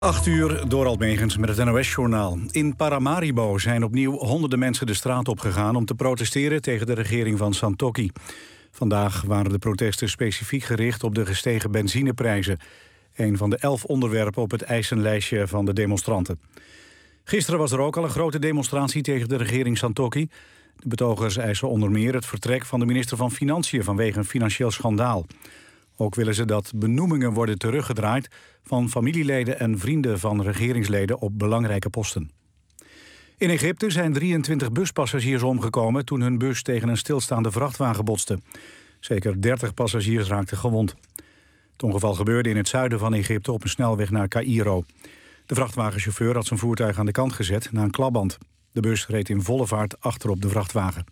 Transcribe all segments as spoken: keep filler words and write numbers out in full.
acht uur, Dorald Megens met het N O S-journaal. In Paramaribo zijn opnieuw honderden mensen de straat opgegaan om te protesteren tegen de regering van Santokki. Vandaag waren de protesten specifiek gericht op de gestegen benzineprijzen. Een van de elf onderwerpen op het eisenlijstje van de demonstranten. Gisteren was er ook al een grote demonstratie tegen de regering Santokki. De betogers eisen onder meer het vertrek van de minister van Financiën vanwege een financieel schandaal. Ook willen ze dat benoemingen worden teruggedraaid van familieleden en vrienden van regeringsleden op belangrijke posten. In Egypte zijn drieëntwintig buspassagiers omgekomen toen hun bus tegen een stilstaande vrachtwagen botste. Zeker dertig passagiers raakten gewond. Het ongeval gebeurde in het zuiden van Egypte op een snelweg naar Caïro. De vrachtwagenchauffeur had zijn voertuig aan de kant gezet na een klapband. De bus reed in volle vaart achter op de vrachtwagen.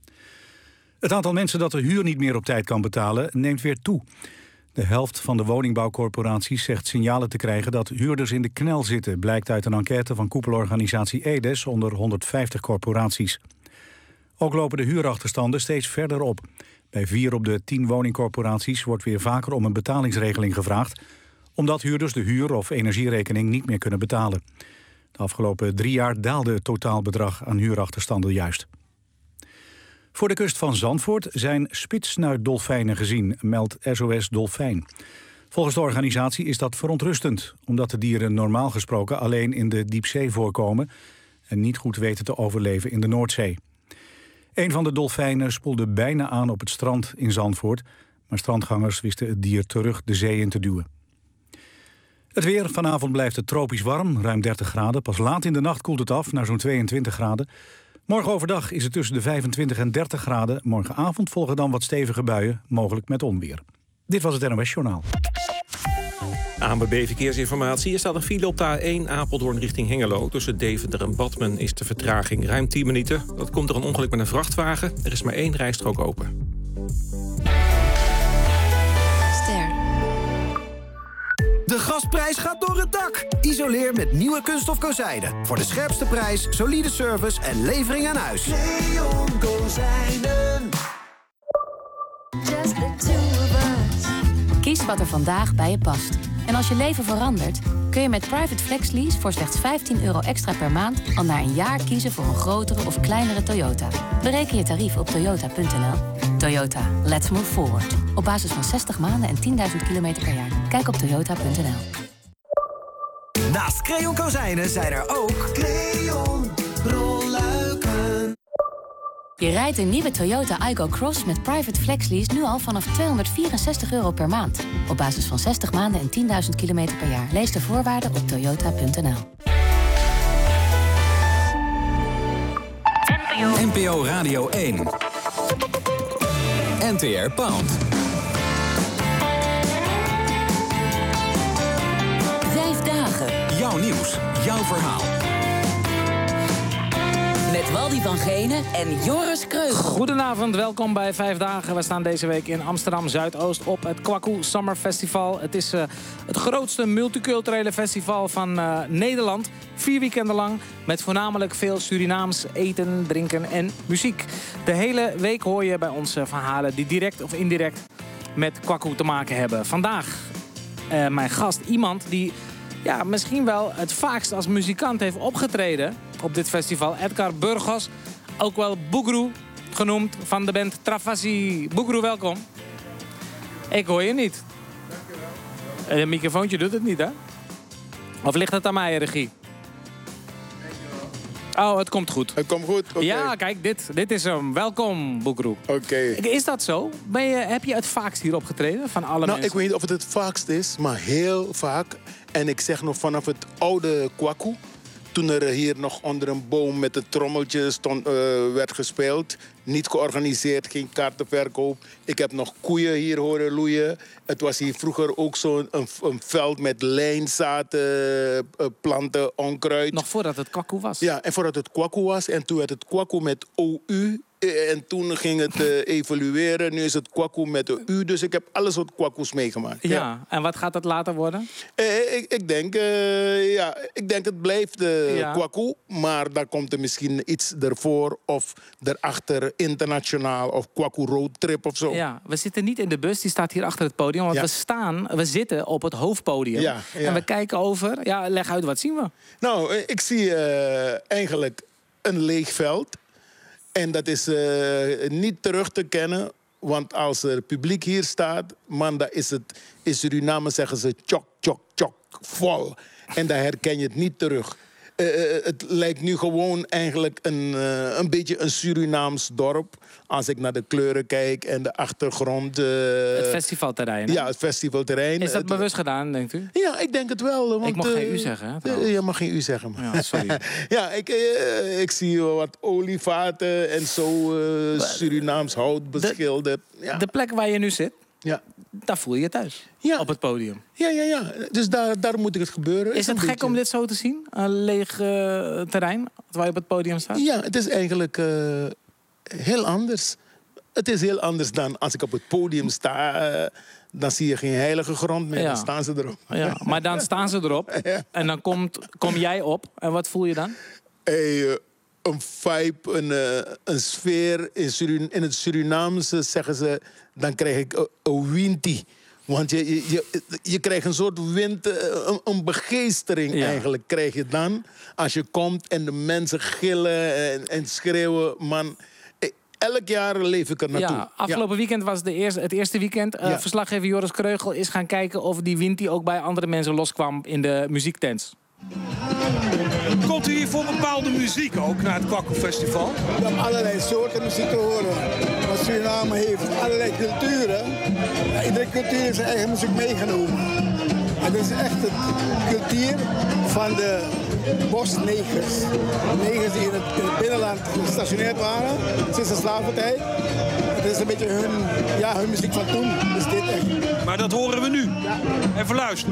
Het aantal mensen dat de huur niet meer op tijd kan betalen neemt weer toe. De helft van de woningbouwcorporaties zegt signalen te krijgen dat huurders in de knel zitten, blijkt uit een enquête van koepelorganisatie Edes onder honderdvijftig corporaties. Ook lopen de huurachterstanden steeds verder op. Bij vier op de tien woningcorporaties wordt weer vaker om een betalingsregeling gevraagd, omdat huurders de huur- of energierekening niet meer kunnen betalen. De afgelopen drie jaar daalde het totaalbedrag aan huurachterstanden juist. Voor de kust van Zandvoort zijn spitsnuitdolfijnen gezien, meldt S O S Dolfijn. Volgens de organisatie is dat verontrustend, omdat de dieren normaal gesproken alleen in de diepzee voorkomen en niet goed weten te overleven in de Noordzee. Een van de dolfijnen spoelde bijna aan op het strand in Zandvoort, maar strandgangers wisten het dier terug de zee in te duwen. Het weer, vanavond blijft het tropisch warm, ruim dertig graden. Pas laat in de nacht koelt het af naar zo'n tweeëntwintig graden. Morgen overdag is het tussen de vijfentwintig en dertig graden. Morgenavond volgen dan wat stevige buien, mogelijk met onweer. Dit was het N O S-journaal. A N W B Verkeersinformatie. Er staat een file op de A één Apeldoorn richting Hengelo. Tussen Deventer en Badmen is de vertraging ruim tien minuten. Dat komt door een ongeluk met een vrachtwagen. Er is maar één rijstrook open. Ster. De gasprijs gaat door het dak. Isoleer met nieuwe kunststof kozijnen. Voor de scherpste prijs, solide service en levering aan huis. Leon Kozijnen. Just the two of us. Kies wat er vandaag bij je past. En als je leven verandert, kun je met Private Flex Lease voor slechts vijftien euro extra per maand al na een jaar kiezen voor een grotere of kleinere Toyota. Bereken je tarief op toyota punt n l. Toyota, let's move forward. Op basis van zestig maanden en tienduizend kilometer per jaar. Kijk op toyota punt n l. Naast Creon Kozijnen zijn er ook Creon rolluiken. Je rijdt een nieuwe Toyota Aygo Cross met Private Flex Lease nu al vanaf tweehonderdvierenzestig euro per maand. Op basis van zestig maanden en tienduizend kilometer per jaar. Lees de voorwaarden op toyota punt n l. N P O Radio één. N T R Pound. Vijf dagen. Jouw nieuws, jouw verhaal. Met Waldy van Genen en Joris Kreugel. Goedenavond, welkom bij Vijf Dagen. We staan deze week in Amsterdam-Zuidoost op het Kwaku Summer Festival. Het is uh, het grootste multiculturele festival van uh, Nederland. Vier weekenden lang, met voornamelijk veel Surinaams eten, drinken en muziek. De hele week hoor je bij ons uh, verhalen die direct of indirect met Kwaku te maken hebben. Vandaag uh, mijn gast, iemand die ja, misschien wel het vaakst als muzikant heeft opgetreden op dit festival. Edgar Burgos, ook wel Bougrou genoemd, van de band Travassi. Bougrou, welkom. Ik hoor je niet. Dankjewel. Een microfoontje doet het niet, hè? Of ligt het aan mij, regie? Oh, het komt goed. Het komt goed? Okay. Ja, kijk, dit, dit is hem. Welkom, Bougrou. Oké. Okay. Is dat zo? Ben je, heb je het vaakst hier opgetreden van alle nou, mensen? Ik weet niet of het het vaakst is, maar heel vaak. En ik zeg nog vanaf het oude Kwaku, toen er hier nog onder een boom met een trommeltje stond, uh, werd gespeeld. Niet georganiseerd, geen kaartenverkoop. Ik heb nog koeien hier horen loeien. Het was hier vroeger ook zo'n een, een veld met lijnzaten, uh, planten, onkruid. Nog voordat het Kwaku was? Ja, en voordat het Kwaku was. En toen werd het Kwaku met O U En toen ging het uh, evolueren. Nu is het kwaku met een U. Dus ik heb alle soort kwakus meegemaakt. Ja. Ja. En wat gaat het later worden? Uh, ik, ik, denk, uh, ja, ik denk het blijft uh, ja. kwaku. Maar daar komt er misschien iets ervoor of erachter internationaal of kwaku roadtrip of zo. Ja, we zitten niet in de bus. Die staat hier achter het podium. Want ja. we staan, we zitten op het hoofdpodium. Ja, ja. En we kijken over. Ja, leg uit, wat zien we? Nou, ik zie uh, eigenlijk een leeg veld. En dat is uh, niet terug te kennen, want als er publiek hier staat, man, dan is het, in Suriname zeggen ze tjok, tjok, tjok, vol. En dan herken je het niet terug. Uh, het lijkt nu gewoon eigenlijk een, uh, een beetje een Surinaams dorp. Als ik naar de kleuren kijk en de achtergrond. Uh, het festivalterrein. Hè? Ja, het festivalterrein. Is dat het, bewust gedaan, denkt u? Ja, ik denk het wel. Want, ik mag uh, geen u zeggen, hè? Uh, je mag geen u zeggen. Man. Ja, sorry. ja, ik, uh, ik zie wat olievaten en zo uh, Surinaams hout beschilderd. De, ja. de plek waar je nu zit, ja. daar voel je je thuis. Ja. Op het podium. Ja, ja, ja. Dus daar, daar moet ik het gebeuren. Is, is het gek beetje... om dit zo te zien? Een leeg uh, terrein, waar je op het podium staat? Ja, het is eigenlijk uh, heel anders. Het is heel anders dan als ik op het podium sta. Uh, dan zie je geen heilige grond meer. Ja. Dan staan ze erop. Ja, maar dan staan ze erop. Ja. En dan komt, kom jij op. En wat voel je dan? Hey, uh, een vibe, een, uh, een sfeer. In, Surin- in het Surinaamse zeggen ze... dan krijg ik een, een winti. Want je, je, je, je krijgt een soort wind, een, een begeestering ja. eigenlijk krijg je dan. Als je komt en de mensen gillen en, en schreeuwen. Man, elk jaar leef ik er naartoe. Ja, afgelopen ja. weekend was de eerste, het eerste weekend. Uh, ja. Verslaggever Joris Kreugel is gaan kijken of die winti ook bij andere mensen loskwam in de muziektents. Komt u hier voor bepaalde muziek ook naar het Kwaku Festival? We hebben allerlei soorten muziek te horen. Want Suriname heeft allerlei culturen. Ja, iedere cultuur heeft zijn eigen muziek meegenomen. En dit is echt de cultuur van de bosnegers. Negers die in het, in het binnenland gestationeerd waren sinds de slaventijd. Het is een beetje hun, ja, hun muziek van toen. Dus dit echt. Maar dat horen we nu. Ja. Even luisteren.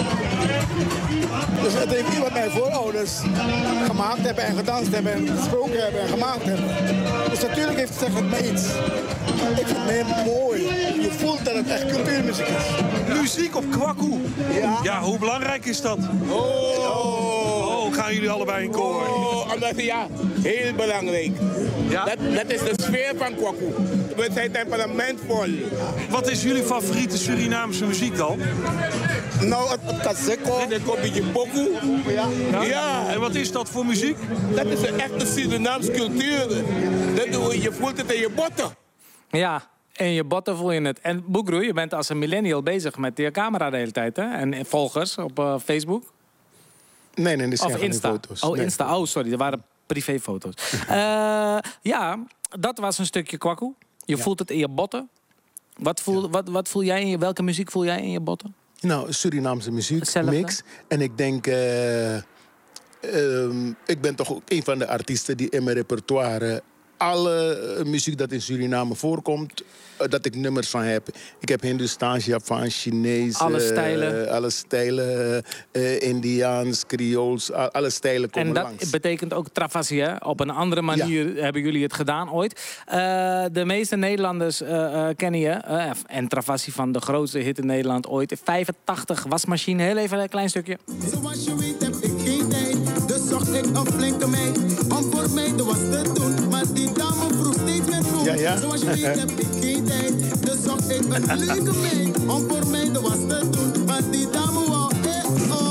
Dus het heeft niet wat mijn voorouders gemaakt hebben en gedanst hebben en gesproken hebben en gemaakt hebben. Dus natuurlijk heeft het zeg het mij iets. Ik vind het heel mooi. Je voelt dat het echt cultuurmuziek is. Muziek op Kwaku. Ja. Ja, hoe belangrijk is dat? Oh, oh gaan jullie allebei in koor? Oh, omdat, ja, heel belangrijk. Ja? Dat, dat is de sfeer van Kwaku. We zijn temperamentvol. Wat is jullie favoriete Surinaamse muziek dan? Nou, het, het kaseko. Dit is een beetje pokoe. Ja. Ja. ja. En wat is dat voor muziek? Dat is een echte Surinaamse cultuur. Dat, je voelt het in je botten. Ja, in je botten voel je het. En Boekroe, je bent als een millennial bezig met je camera de hele tijd, hè? En volgers op uh, Facebook. Nee, nee, dat zijn of Insta. foto's. Oh, nee. Insta. Oh, sorry, dat waren privéfoto's. uh, ja, dat was een stukje Kwaku. Je ja. voelt het in je botten. Wat voel, ja. wat, wat voel jij in je, welke muziek voel jij in je botten? Nou, Surinaamse muziek, Hetzelfde. mix. En ik denk, uh, um, ik ben toch ook een van de artiesten die in mijn repertoire alle uh, muziek dat in Suriname voorkomt, uh, dat ik nummers van heb. Ik heb Hindoestaans, Japans, Chinees. Alle stijlen. Uh, alle stijlen, uh, Indiaans, Creools, uh, alle stijlen komen langs. En dat betekent ook travassie, hè? Op een andere manier ja. hebben jullie het gedaan ooit. Uh, de meeste Nederlanders uh, uh, kennen je. Uh, en travassie van de grootste hit in Nederland ooit. vijfentachtig wasmachine. Heel even een klein stukje. Zoals je weet heb ik geen tijd. Dus zocht ik een flinke meid om voor mij de was te doen. Maar die dame vroeg steeds meer vroeg. Ja, ja. Zoals je weet heb ik geen tijd. Dus zocht ik een flinke meid om voor mij de was te doen. Maar die dame wou eh oh.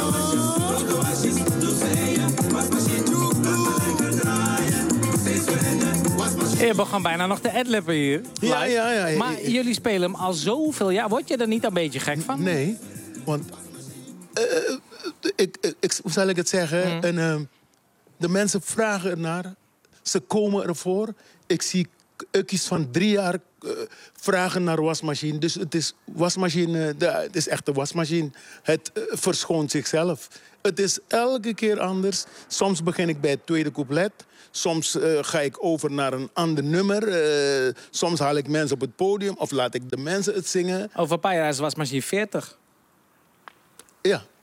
Je begon bijna nog te adlippen hier. Ja, ja, ja, ja. Maar ja, ja. jullie spelen hem al zoveel jaar. Word je er niet een beetje gek van? Nee, want uh, ik, ik, ik, hoe zal ik het zeggen? Mm. En, uh, de mensen vragen ernaar. Ze komen ervoor. Ik zie ukkies van drie jaar uh, vragen naar wasmachine. Dus het is wasmachine, de, het is echt een wasmachine. Het uh, verschoont zichzelf. Het is elke keer anders. Soms begin ik bij het tweede couplet. Soms uh, ga ik over naar een ander nummer. Uh, soms haal ik mensen op het podium of laat ik de mensen het zingen. Over een paar jaar is wasmachine veertig. Ja.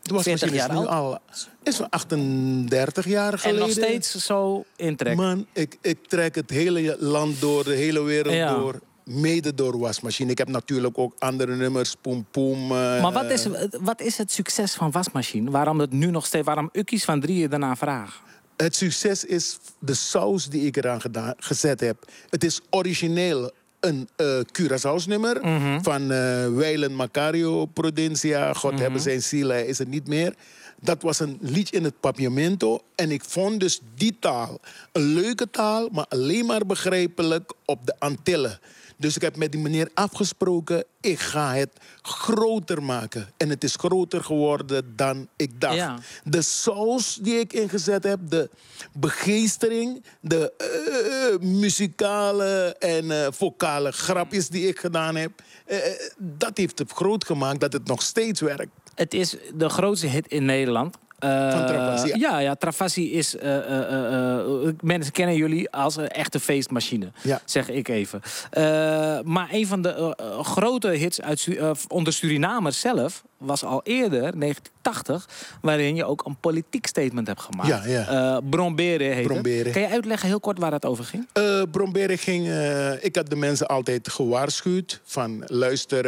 De wasmachine is nu al is van achtendertig jaar geleden. En nog steeds zo intrek. Man, ik, ik trek het hele land door, de hele wereld ja. door. Mede door wasmachine. Ik heb natuurlijk ook andere nummers, Poem Poem. Uh, maar wat is, wat is het succes van wasmachine? Waarom het nu nog steeds, waarom ukkies van drieën daarna vragen? Het succes is de saus die ik eraan gedaan, gezet heb. Het is origineel een uh, Curaçaos-nummer mm-hmm. van uh, Weilen Macario Prudencia. God mm-hmm. hebben zijn ziel, hij is er niet meer. Dat was een liedje in het Papiamento. En ik vond dus die taal een leuke taal, maar alleen maar begrijpelijk op de Antillen. Dus ik heb met die meneer afgesproken, ik ga het groter maken. En het is groter geworden dan ik dacht. Ja. De saus die ik ingezet heb, de begeestering, de uh, muzikale en uh, vocale grapjes die ik gedaan heb, uh, dat heeft het groot gemaakt dat het nog steeds werkt. Het is de grootste hit in Nederland. Uh, Van Travassi, ja. Ja, ja, Travassi is... Uh, uh, uh, mensen kennen jullie als een echte feestmachine, ja. zeg ik even. Uh, maar een van de uh, grote hits uit, uh, onder Surinamers zelf was al eerder, negentien tachtig... waarin je ook een politiek statement hebt gemaakt. Ja, ja. Uh, Brombere heet Brombere. het. Kan je uitleggen heel kort waar het over ging? Uh, Brombere ging... Uh, ik had de mensen altijd gewaarschuwd van... luister,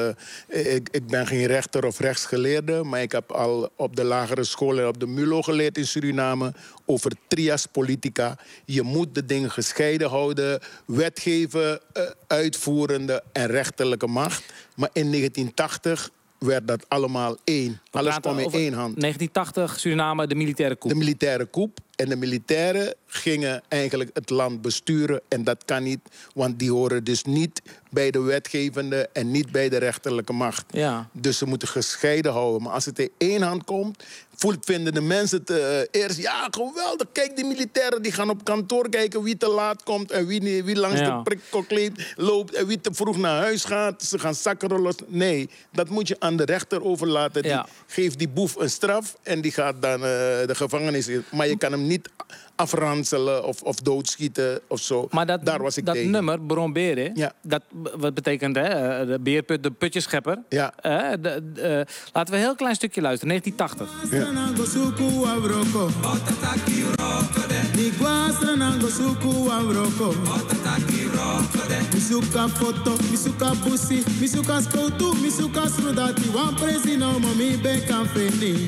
uh, ik, ik ben geen rechter of rechtsgeleerde... maar ik heb al op de lagere school en op de M U L O geleerd in Suriname... over trias politica. Je moet de dingen gescheiden houden. Wetgeven, uh, uitvoerende en rechterlijke macht. Maar in negentien tachtig... werd dat allemaal één. We Alles kwam in één hand. negentien tachtig, Suriname, de militaire coup. De militaire coup. En de militairen gingen eigenlijk het land besturen. En dat kan niet, want die horen dus niet bij de wetgevende... en niet bij de rechterlijke macht. Ja. Dus ze moeten gescheiden houden. Maar als het in één hand komt, vinden de mensen het uh, eerst... ja, geweldig, kijk, die militairen die gaan op kantoor kijken... wie te laat komt en wie, wie langs ja. de prikklok loopt... en wie te vroeg naar huis gaat. Ze gaan zakken rollen. Nee, dat moet je aan de rechter overlaten. Die ja. geeft die boef een straf en die gaat dan uh, de gevangenis in. Maar je kan hem niet afranselen of, of doodschieten of zo. Maar dat, daar was ik dat tegen. nummer, Brombere, ja. dat wat betekent hè, de beerput, de putjeschepper. Ja. Uh, de, de, uh, laten we een heel klein stukje luisteren, negentien tachtig. Ja. Misuka foto, misuka busi, misuka skoutu, misuka srudati, wan presi no mami be kan feni.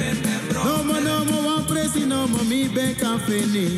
No mo no mo wan presi no mami be kan feni.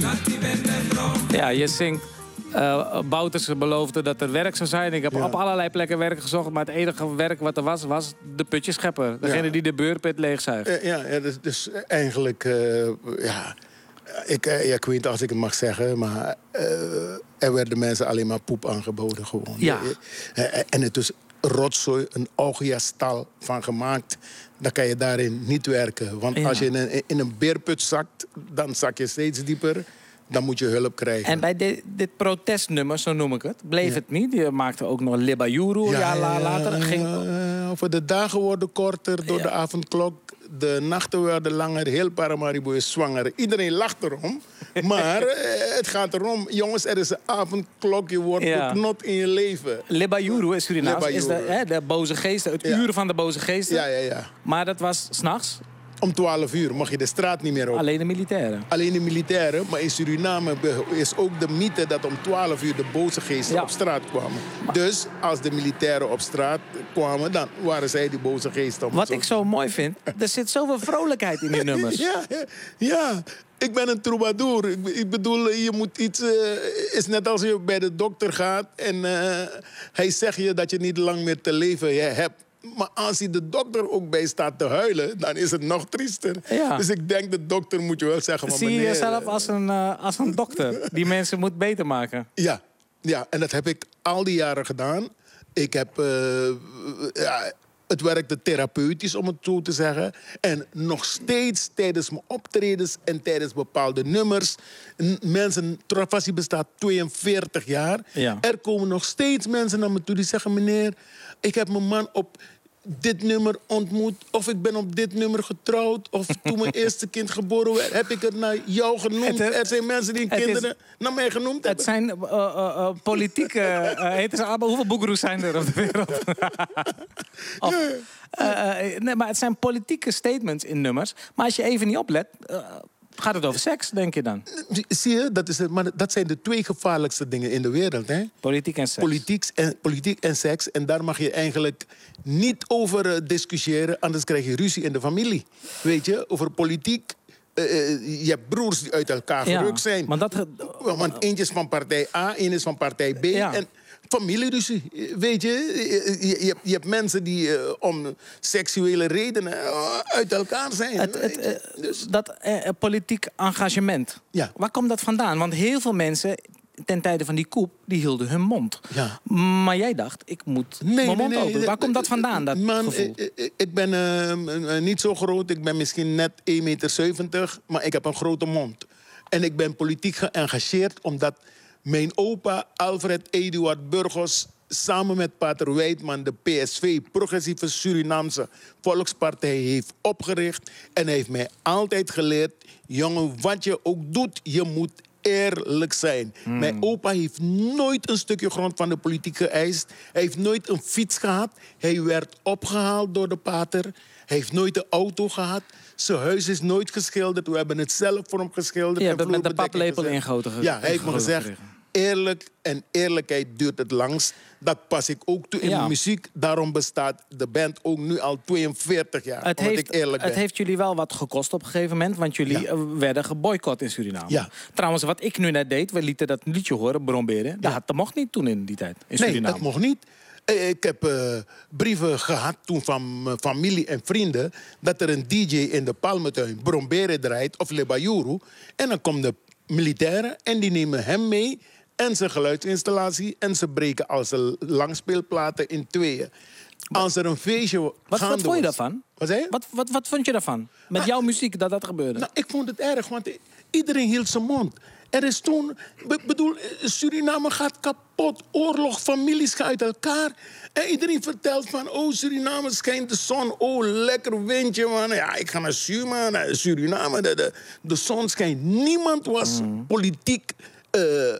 Ja, je zingt. Uh, Bouters beloofde dat er werk zou zijn. Ik heb ja. op allerlei plekken werk gezocht, maar het enige werk wat er was, was de putjeschepper. Degene ja. die de beurput leegzuigt. Uh, ja, ja, dus, dus eigenlijk, uh, ja... Ik, ja, ik weet niet als ik het mag zeggen, maar uh, er werden mensen alleen maar poep aangeboden gewoon. Ja. En het is rotzooi, een augiastal van gemaakt. Dan kan je daarin niet werken. Want ja. als je in een, in een beerput zakt, dan zak je steeds dieper. Dan moet je hulp krijgen. En bij dit, dit protestnummer, zo noem ik het, bleef ja. het niet. Je maakte ook nog Libayuru, ja, jaar ja, later. Ging... Uh, over de dagen worden korter door ja. de avondklok. De nachten werden langer, heel Paramaribo is zwanger. Iedereen lacht erom. Maar uh, het gaat erom, jongens, er is een avondklok. Je wordt ja. beknot in je leven. Libayuru is Surinaams. Is de, hè, de boze geesten, het ja. uren van de boze geesten. Ja, ja, ja. Maar dat was 's nachts. Om twaalf uur mag je de straat niet meer op. Alleen de militairen? Alleen de militairen. Maar in Suriname is ook de mythe dat om twaalf uur de boze geesten ja. op straat kwamen. Maar... Dus als de militairen op straat kwamen, dan waren zij die boze geesten. Wat zo... ik zo mooi vind, er zit zoveel vrolijkheid in die nummers. ja, ja, ja. Ik ben een troubadour. Ik, ik bedoel, je moet iets... Het uh, is net als je bij de dokter gaat en uh, hij zegt je dat je niet lang meer te leven hebt. Maar als hij de dokter ook bij staat te huilen, dan is het nog triester. Ja. Dus ik denk, de dokter moet je wel zeggen... Zie je jezelf als een, uh, als een dokter die mensen moet beter maken? Ja. ja, en dat heb ik al die jaren gedaan. Ik heb... Uh, ja, het werkte therapeutisch, om het zo te zeggen. En nog steeds tijdens mijn optredens en tijdens bepaalde nummers... mensen, Travassi bestaat tweeënveertig jaar. Ja. Er komen nog steeds mensen naar me toe die zeggen... meneer, ik heb mijn man op dit nummer ontmoet. Of ik ben op dit nummer getrouwd. Of toen mijn eerste kind geboren werd, heb ik het naar jou genoemd. Het, er zijn mensen die kinderen is, naar mij genoemd hebben. Het zijn uh, uh, uh, politieke... Uh, heet het, hoeveel boekeroes zijn er op de wereld? of, uh, uh, nee, maar het zijn politieke statements in nummers. Maar als je even niet oplet... Uh, gaat het over seks, denk je dan? Zie je, dat, is het, maar dat zijn de twee gevaarlijkste dingen in de wereld. Hè? Politiek en seks. Politiek en, politiek en seks. En daar mag je eigenlijk niet over uh, discussiëren, anders krijg je ruzie in de familie. Weet je, over politiek. Uh, uh, je hebt broers die uit elkaar ja, gerukt zijn. Want, dat, uh, want eentje is van partij A, één is van partij B. Ja. En familieruzie, weet je. Je, je, je hebt mensen die uh, om seksuele redenen uh, uit elkaar zijn. Het, het, uh, dus. Dat uh, politiek engagement, ja. Waar komt dat vandaan? Want heel veel mensen ten tijde van die coup, die hielden hun mond. Ja. Maar jij dacht, ik moet nee, mijn nee, mond nee, openen. Waar komt dat vandaan, dat man, gevoel? Ik, ik ben uh, niet zo groot, ik ben misschien net één meter zeventig... maar ik heb een grote mond. En ik ben politiek geëngageerd omdat mijn opa Alfred Eduard Burgos samen met Pater Wijdman de P S V, Progressieve Surinaamse Volkspartij, heeft opgericht. En hij heeft mij altijd geleerd, jongen, wat je ook doet, je moet eerlijk zijn. Hmm. Mijn opa heeft nooit een stukje grond van de politiek geëist. Hij heeft nooit een fiets gehad. Hij werd opgehaald door de pater. Hij heeft nooit een auto gehad. Zijn huis is nooit geschilderd. We hebben het zelf voor hem geschilderd. Je hebt met de paplepel ingegoten. Ja, hij heeft me gezegd, eerlijk en eerlijkheid duurt het langst. Dat pas ik ook toe in ja. de muziek. Daarom bestaat de band ook nu al tweeënveertig jaar. Het, omdat heeft, ik eerlijk ben. Het heeft jullie wel wat gekost op een gegeven moment. Want jullie ja. werden geboycott in Suriname. Ja. Trouwens, wat ik nu net deed, we lieten dat liedje horen, Bromberen. Ja. Dat mocht niet toen in die tijd, in nee, Suriname. dat mocht niet. Ik heb uh, brieven gehad toen van mijn familie en vrienden dat er een D J in de Palmentuin Bromberen draait of Le Bayuru. En dan komen de militairen en die nemen hem mee en zijn geluidsinstallatie en ze breken al zijn langspeelplaten in tweeën. Als er een feestje wat, wat vond je daarvan? Wat zei je? Wat, wat, wat vond je daarvan? Met ah, jouw muziek dat dat gebeurde? Nou, ik vond het erg, want iedereen hield zijn mond. Er is toen, ik bedoel, Suriname gaat kapot. Oorlog, families gaan uit elkaar. En iedereen vertelt van, oh, Suriname schijnt de zon. Oh, lekker windje, man. Ja, ik ga naar Suriname. Suriname de, de, de zon schijnt. Niemand was mm. politiek uh,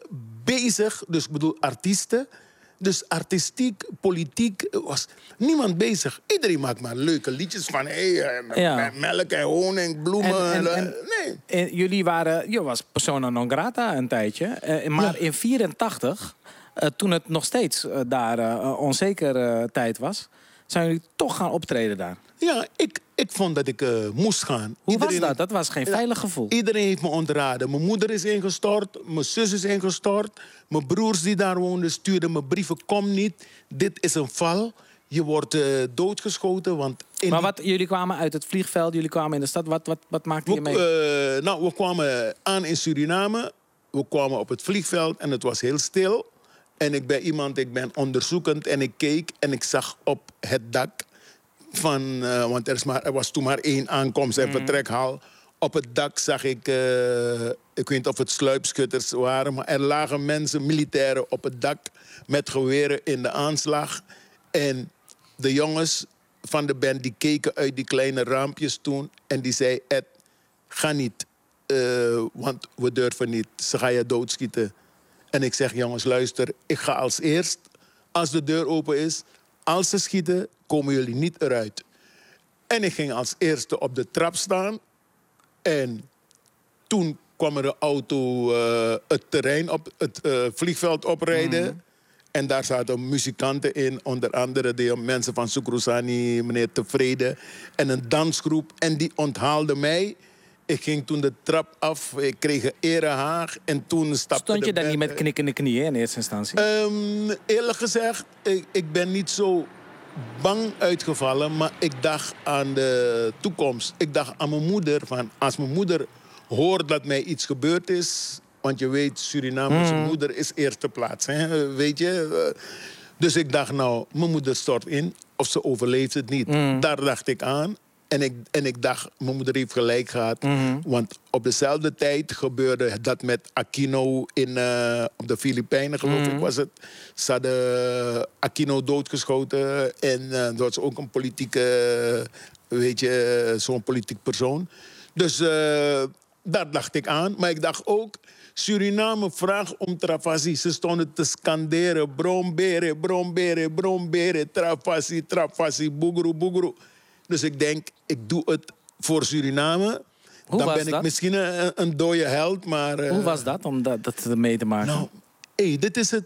bezig. Dus ik bedoel, artiesten. Dus artistiek, politiek was niemand bezig. Iedereen maakt maar leuke liedjes van hey, ja. melk en honing, bloemen. En, en, en, nee. En jullie waren, je was persona non grata een tijdje. Uh, maar ja. in negentien vierentachtig, uh, toen het nog steeds uh, daar uh, onzeker uh, tijd was, zijn jullie toch gaan optreden daar? Ja, ik, ik vond dat ik uh, moest gaan. Hoe iedereen, was dat? Dat was geen veilig gevoel. Iedereen heeft me ontraden. Mijn moeder is ingestort, mijn zus is ingestort. Mijn broers die daar woonden stuurden me brieven. Kom niet, dit is een val. Je wordt uh, doodgeschoten. Want in maar wat, jullie kwamen uit het vliegveld, jullie kwamen in de stad. Wat, wat, wat maakte je mee? Uh, nou, we kwamen aan in Suriname. We kwamen op het vliegveld en het was heel stil. En ik ben iemand, ik ben onderzoekend en ik keek en ik zag op het dak van, uh, want er, is maar, er was toen maar één aankomst- en mm. vertrekhal. Op het dak zag ik, uh, ik weet niet of het sluipschutters waren, maar er lagen mensen, militairen op het dak met geweren in de aanslag. En de jongens van de band die keken uit die kleine raampjes toen en die zei, Ed, ga niet, uh, want we durven niet, ze gaan je doodschieten. En ik zeg, jongens, luister, ik ga als eerst, als de deur open is, als ze schieten, komen jullie niet eruit. En ik ging als eerste op de trap staan. En toen kwam er een auto uh, het terrein op het uh, vliegveld oprijden. Mm. En daar zaten muzikanten in, onder andere de mensen van Sukrusani, meneer Tevreden. En een dansgroep. En die onthaalde mij. Ik ging toen de trap af, ik kreeg een erehaag en toen stapte Stond je de dan niet met knikkende knieën in eerste instantie? Um, eerlijk gezegd, ik, ik ben niet zo bang uitgevallen, maar ik dacht aan de toekomst. Ik dacht aan mijn moeder, van als mijn moeder hoort dat mij iets gebeurd is, want je weet, Surinamese mm. moeder is eerste plaats, hè? Weet je. Dus ik dacht, nou, mijn moeder stort in, of ze overleeft het niet. Mm. Daar dacht ik aan. En ik, en ik dacht, mijn moeder heeft gelijk gehad. Mm-hmm. Want op dezelfde tijd gebeurde dat met Aquino in, uh, op de Filipijnen, geloof mm-hmm. ik was het. Ze hadden Aquino doodgeschoten. En uh, dat was ook een politieke, weet je, zo'n politiek persoon. Dus uh, daar dacht ik aan. Maar ik dacht ook, Suriname vraagt om Travassi. Ze stonden te scanderen. Brombere, brombere, brombere, Travassi, Travassi, boegeroe, boegeroe. Dus ik denk, ik doe het voor Suriname. Hoe Dan was ben dat? ik misschien een, een dode held, maar... Uh, Hoe was dat, om dat, dat mee te maken? Nou, hey, dit is het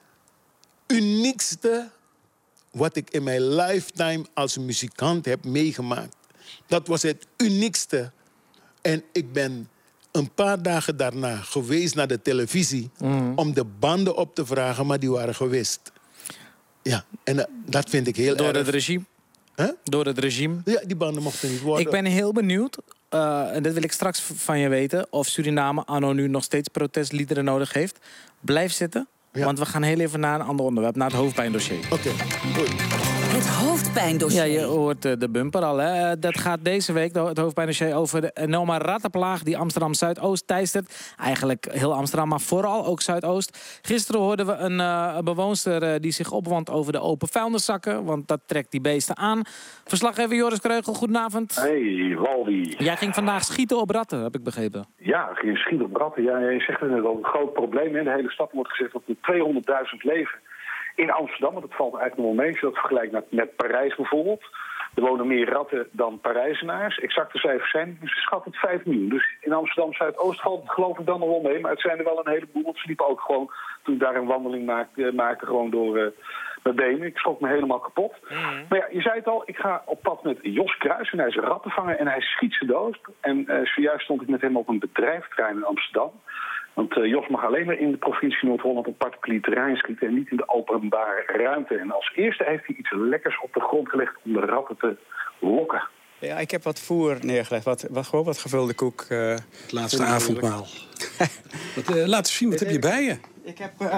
uniekste wat ik in mijn lifetime als muzikant heb meegemaakt. Dat was het uniekste. En ik ben een paar dagen daarna geweest naar de televisie... Mm. om de banden op te vragen, maar die waren gewist. Ja, en uh, dat vind ik heel Door erg... het regime? Huh? Door het regime? Ja, die banden mochten niet worden. Ik ben heel benieuwd, uh, en dat wil ik straks van je weten... of Suriname anno nu nog steeds protestliederen nodig heeft. Blijf zitten, ja. Want we gaan heel even naar een ander onderwerp. Naar het hoofdpijndossier. Oké, okay. Goed. Het hoofdpijndossier. Ja, je hoort de bumper al. Hè. Dat gaat deze week, het hoofdpijndossier, over de enorme rattenplaag die Amsterdam Zuidoost teistert. Eigenlijk heel Amsterdam, maar vooral ook Zuidoost. Gisteren hoorden we een, uh, een bewoonster uh, die zich opwond over de open vuilniszakken. Want dat trekt die beesten aan. Verslaggever Joris Kreugel, goedenavond. Hey, Waldi. Jij ging vandaag schieten op ratten, heb ik begrepen. Ja, ging schieten op ratten. Ja, je zegt het net al, een groot probleem. In de hele stad wordt gezegd dat er tweehonderdduizend leven in Amsterdam. Want dat valt eigenlijk nog wel mee. Als je dat vergelijkt met, met Parijs bijvoorbeeld. Er wonen meer ratten dan Parijzenaars. Exacte cijfers zijn, dus ze schatten het vijf miljoen. Dus in Amsterdam Zuidoost valt het geloof ik dan nog wel mee. Maar het zijn er wel een heleboel. Want ze liepen ook gewoon, toen ik daar een wandeling maakte, maakte gewoon door uh, mijn benen. Ik schrok me helemaal kapot. Mm-hmm. Maar ja, je zei het al, ik ga op pad met Jos Kruis. En hij is een rattenvanger en hij schiet ze dood. En uh, zojuist stond ik met hem op een bedrijventerrein in Amsterdam. Want uh, Jos mag alleen maar in de provincie Noord-Holland op particulier terrein schieten en niet in de openbare ruimte. En als eerste heeft hij iets lekkers op de grond gelegd om de ratten te lokken. Ja, ik heb wat voer neergelegd. Wat, wat, gewoon wat gevulde koek. Uh, het laatste avondmaal. wat, uh, laat eens zien, wat heb je bij je? Ik heb... Uh,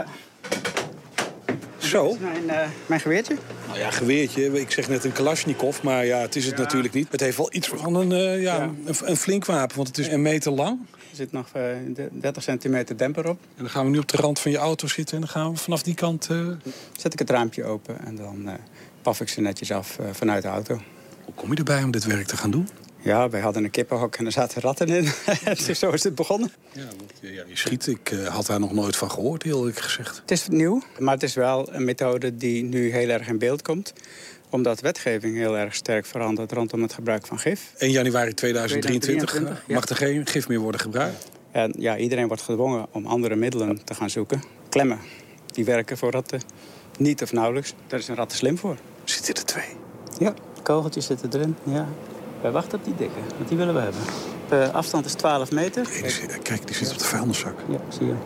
Zo? Mijn, uh, mijn geweertje. Nou ja, geweertje. Ik zeg net een Kalashnikov, maar ja, het is het ja. natuurlijk niet. Het heeft wel iets van een, uh, ja, ja. Een, een flink wapen, want het is een meter lang. Er zit nog uh, dertig centimeter demper op. En dan gaan we nu op de rand van je auto zitten en dan gaan we vanaf die kant... Uh... Zet ik het raampje open en dan uh, paf ik ze netjes af uh, vanuit de auto. Hoe kom je erbij om dit werk te gaan doen? Ja, wij hadden een kippenhok en er zaten ratten in. Zo is het begonnen. Ja, want, ja, je schiet. Ik uh, had daar nog nooit van gehoord, heel eerlijk gezegd. Het is nieuw, maar het is wel een methode die nu heel erg in beeld komt. Omdat wetgeving heel erg sterk verandert rondom het gebruik van gif. één januari tweeduizend drieëntwintig, tweeduizend drieëntwintig mag er geen gif meer worden gebruikt. En ja, iedereen wordt gedwongen om andere middelen te gaan zoeken. Klemmen, die werken voor ratten niet of nauwelijks. Daar is een ratten slim voor. Zitten er twee? Ja, kogeltjes zitten erin, ja. Wij wachten op die dikke, want die willen we hebben. De afstand is twaalf meter. Kijk, kijk die zit op de vuilniszak. Ja, zie je.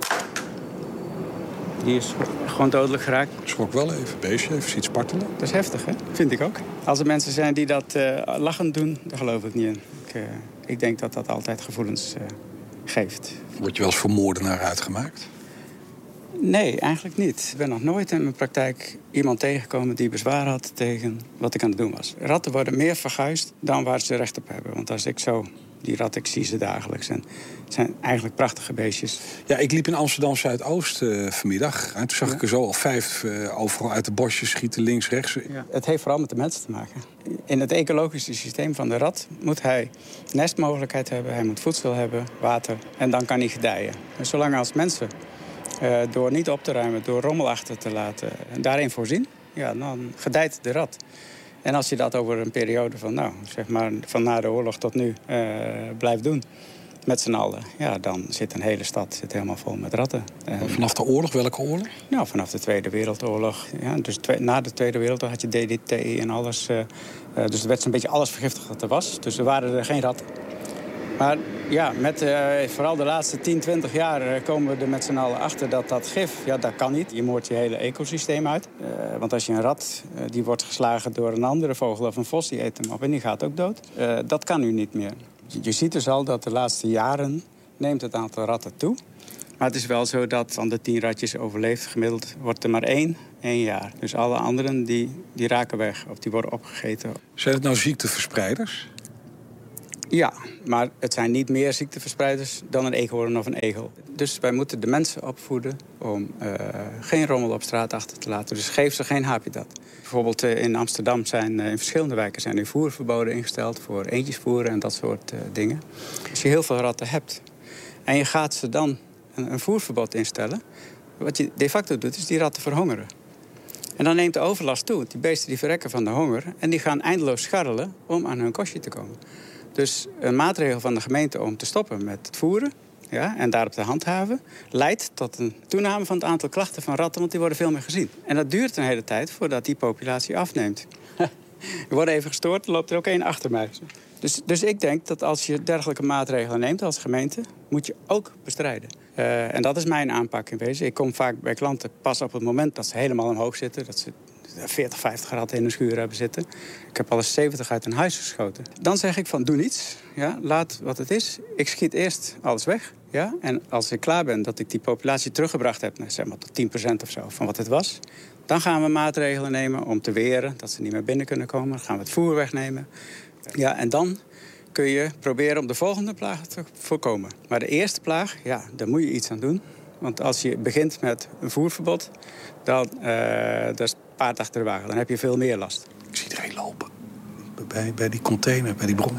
Die is gewoon dodelijk geraakt. Schrok wel even, beestje, even iets spartelen. Dat is heftig, hè? Vind ik ook. Als er mensen zijn die dat uh, lachend doen, daar geloof ik niet in. Ik, uh, ik denk dat dat altijd gevoelens uh, geeft. Word je wel eens voor moordenaar uitgemaakt? Nee, eigenlijk niet. Ik ben nog nooit in mijn praktijk iemand tegengekomen die bezwaar had tegen wat ik aan het doen was. Ratten worden meer verguisd dan waar ze recht op hebben. Want als ik zo die ratten, ik zie ze dagelijks. En het zijn eigenlijk prachtige beestjes. Ja, ik liep in Amsterdam Zuidoost uh, vanmiddag. En toen zag ja. ik er zo al vijf uh, overal uit de bosjes schieten, links, rechts. Ja. Het heeft vooral met de mensen te maken. In het ecologische systeem van de rat moet hij nestmogelijkheid hebben. Hij moet voedsel hebben, water. En dan kan hij gedijen. En zolang als mensen uh, door niet op te ruimen, door rommel achter te laten en daarin voorzien, ja, dan gedijt de rat. En als je dat over een periode van, nou, zeg maar, van na de oorlog tot nu uh, blijft doen, met z'n allen, ja, dan zit een hele stad zit helemaal vol met ratten. En vanaf de oorlog? Welke oorlog? Nou, vanaf de Tweede Wereldoorlog. Ja, dus twe- na de Tweede Wereldoorlog had je D D T en alles. Uh, uh, dus er werd zo'n beetje alles vergiftigd wat er was. Dus er waren er geen ratten. Maar ja, met uh, vooral de laatste tien, twintig jaar uh, komen we er met z'n allen achter dat dat gif, ja, dat kan niet. Je moordt je hele ecosysteem uit. Uh, want als je een rat, uh, die wordt geslagen door een andere vogel of een vos, die eet hem op en die gaat ook dood. Uh, dat kan nu niet meer. Je, je ziet dus al dat de laatste jaren neemt het aantal ratten toe. Maar Maar het is wel zo dat van de tien ratjes overleeft gemiddeld wordt er maar één, één jaar. Dus alle anderen die, die raken weg of die worden opgegeten. Zijn het nou ziekteverspreiders? Ja, maar het zijn niet meer ziekteverspreiders dan een eekhoorn of een egel. Dus wij moeten de mensen opvoeden om uh, geen rommel op straat achter te laten. Dus geef ze geen habitat. Bijvoorbeeld uh, in Amsterdam zijn uh, in verschillende wijken zijn nu voerverboden ingesteld voor eendjesvoeren en dat soort uh, dingen. Als je heel veel ratten hebt en je gaat ze dan een, een voerverbod instellen, wat je de facto doet is die ratten verhongeren. En dan neemt de overlast toe. Die beesten die verrekken van de honger en die gaan eindeloos scharrelen om aan hun kostje te komen. Dus een maatregel van de gemeente om te stoppen met het voeren, ja, en daarop te handhaven, leidt tot een toename van het aantal klachten van ratten, want die worden veel meer gezien. En dat duurt een hele tijd voordat die populatie afneemt. We worden even gestoord, er loopt er ook één achter mij. Dus, dus ik denk dat als je dergelijke maatregelen neemt als gemeente, moet je ook bestrijden. Uh, en dat is mijn aanpak in wezen. Ik kom vaak bij klanten pas op het moment dat ze helemaal omhoog zitten, dat ze veertig, vijftig ratten in een schuur hebben zitten. Ik heb al eens zeventig uit een huis geschoten. Dan zeg ik van, doe niets. Ja, laat wat het is. Ik schiet eerst alles weg. Ja, en als ik klaar ben dat ik die populatie teruggebracht heb, nou, zeg maar tot tien procent of zo van wat het was, dan gaan we maatregelen nemen om te weren dat ze niet meer binnen kunnen komen. Dan gaan we het voer wegnemen. Ja, en dan kun je proberen om de volgende plaag te voorkomen. Maar de eerste plaag, ja, daar moet je iets aan doen. Want als je begint met een voerverbod, dan uh, dat is paard achter de wagen. Dan heb je veel meer last. Ik zie iedereen lopen. Bij, bij die container, bij die bron.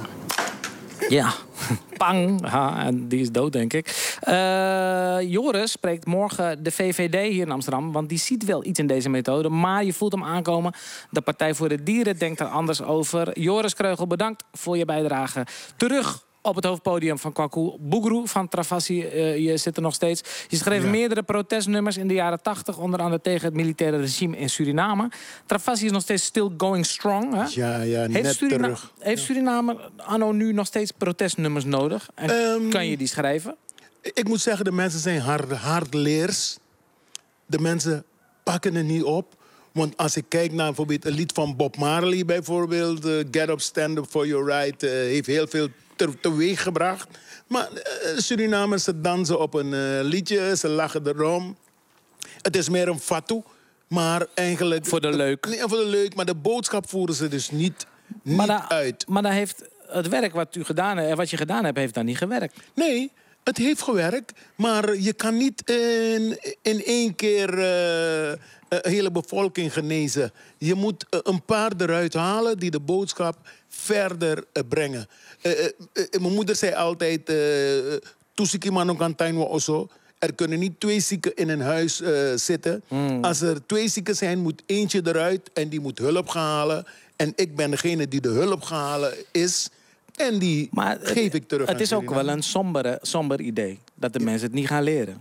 Ja, pang. Ha, en die is dood, denk ik. Uh, Joris spreekt morgen de V V D hier in Amsterdam, want die ziet wel iets in deze methode. Maar je voelt hem aankomen. De Partij voor de Dieren denkt er anders over. Joris Kreugel, bedankt voor je bijdrage. Terug op het hoofdpodium van Kwaku. Boegroe van Travassi, uh, je zit er nog steeds. Je schreef ja. meerdere protestnummers in de jaren tachtig, onder andere tegen het militaire regime in Suriname. Travassi is nog steeds still going strong. Hè? Ja, ja, heeft net Surina terug. Heeft Suriname anno nu nog steeds protestnummers nodig? En um, kan je die schrijven? Ik moet zeggen, de mensen zijn hard, hardleers. De mensen pakken het niet op. Want als ik kijk naar bijvoorbeeld een lied van Bob Marley, bijvoorbeeld, uh, Get Up, Stand Up For Your Right, uh, heeft heel veel te, teweeg gebracht. Maar uh, Surinamers, ze dansen op een uh, liedje, ze lachen erom. Het is meer een fatu, maar eigenlijk... Voor de leuk. Nee, voor de leuk, maar de boodschap voeren ze dus niet, niet maar da, uit. Maar dan heeft het werk wat, u gedaan, wat je gedaan hebt, heeft dan niet gewerkt? Nee, het heeft gewerkt, maar je kan niet in, in één keer uh, een hele bevolking genezen. Je moet uh, een paar eruit halen die de boodschap verder uh, brengen. Uh, uh, uh, mijn moeder zei altijd, Toesiki mano kantain wa oso. Er kunnen niet twee zieken in een huis uh, zitten. Mm. Als er twee zieken zijn, moet eentje eruit en die moet hulp gaan halen. En ik ben degene die de hulp gaan halen is. En die maar geef het, ik terug. Het is ook wel een sombere, somber idee. Dat de ja. mensen het niet gaan leren.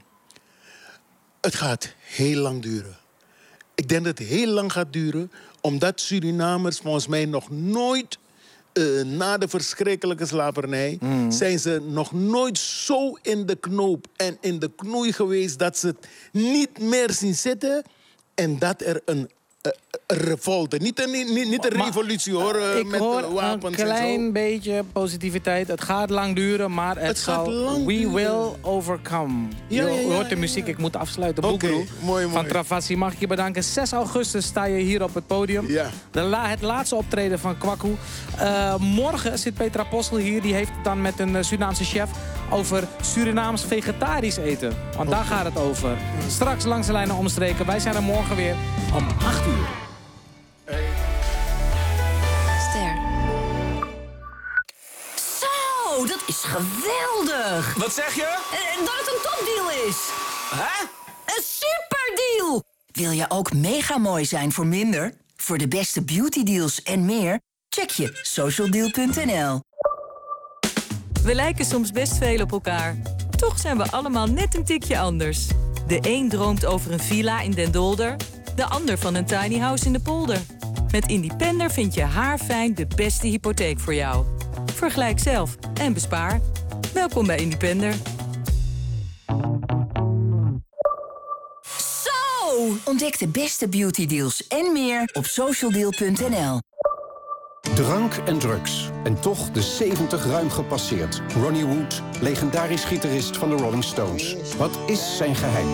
Het gaat heel lang duren. Ik denk dat het heel lang gaat duren. Omdat Surinamers volgens mij nog nooit... Uh, na de verschrikkelijke slavernij... Mm. zijn ze nog nooit zo in de knoop en in de knoei geweest... dat ze het niet meer zien zitten. En dat er een... Uh, een revolte. Niet een, niet, niet een revolutie, hoor, uh, ik met hoor wapens een klein en zo. beetje positiviteit. Het gaat lang duren, maar het, het zal... Lang We duren. will overcome. Ja, ja, ja, je hoort de ja, muziek, ja. ik moet afsluiten. Oké, okay, mooi, van mooi. Travassi mag ik je bedanken. zes augustus sta je hier op het podium. Ja. De la, het laatste optreden van Kwaku. Uh, morgen zit Peter Apostel hier. Die heeft het dan met een uh, Surinaamse chef over Surinaams vegetarisch eten. Want okay. daar gaat het over. Straks langs de lijnen omstreken. Wij zijn er morgen weer om acht uur. Ster. Zo, dat is geweldig. Wat zeg je? Uh, dat het een topdeal is. Hè? Een superdeal. Wil je ook mega mooi zijn voor minder? Voor de beste beautydeals en meer? Check je socialdeal punt n l. We lijken soms best veel op elkaar. Toch zijn we allemaal net een tikje anders. De een droomt over een villa in Den Dolder, de ander van een tiny house in de polder. Met Independer vind je haarfijn de beste hypotheek voor jou. Vergelijk zelf en bespaar. Welkom bij Independer. Zo! Ontdek de beste beautydeals en meer op socialdeal punt n l. Drank en drugs. En toch de zeventig ruim gepasseerd. Ronnie Wood, legendarisch gitarist van de Rolling Stones. Wat is zijn geheim?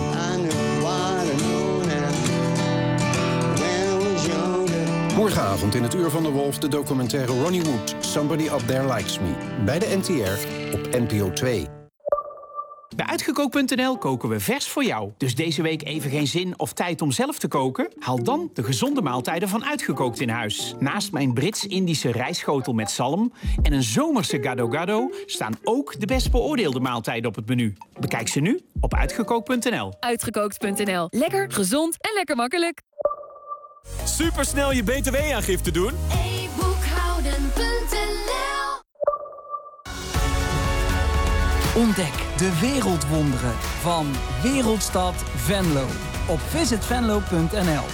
Morgenavond in het Uur van de Wolf de documentaire Ronnie Wood, Somebody Up There Likes Me. Bij de N T R op N P O twee. Bij Uitgekookt punt n l koken we vers voor jou. Dus deze week even geen zin of tijd om zelf te koken? Haal dan de gezonde maaltijden van Uitgekookt in huis. Naast mijn Brits-Indische rijstschotel met zalm en een zomerse gado-gado staan ook de best beoordeelde maaltijden op het menu. Bekijk ze nu op uitgekookt punt n l. Uitgekookt punt n l. Lekker, gezond en lekker makkelijk. Supersnel je B T W-aangifte doen? e boekhouden punt n l. Ontdek de wereldwonderen van Wereldstad Venlo op visit venlo punt n l.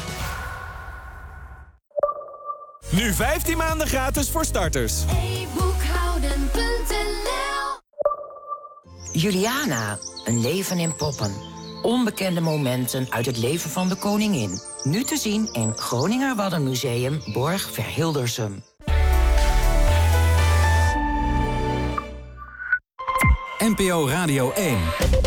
Nu vijftien maanden gratis voor starters. e boekhouden punt n l. Juliana, een leven in poppen. Onbekende momenten uit het leven van de koningin. Nu te zien in Groninger Waddenmuseum Borg Verhildersum. N P O Radio één.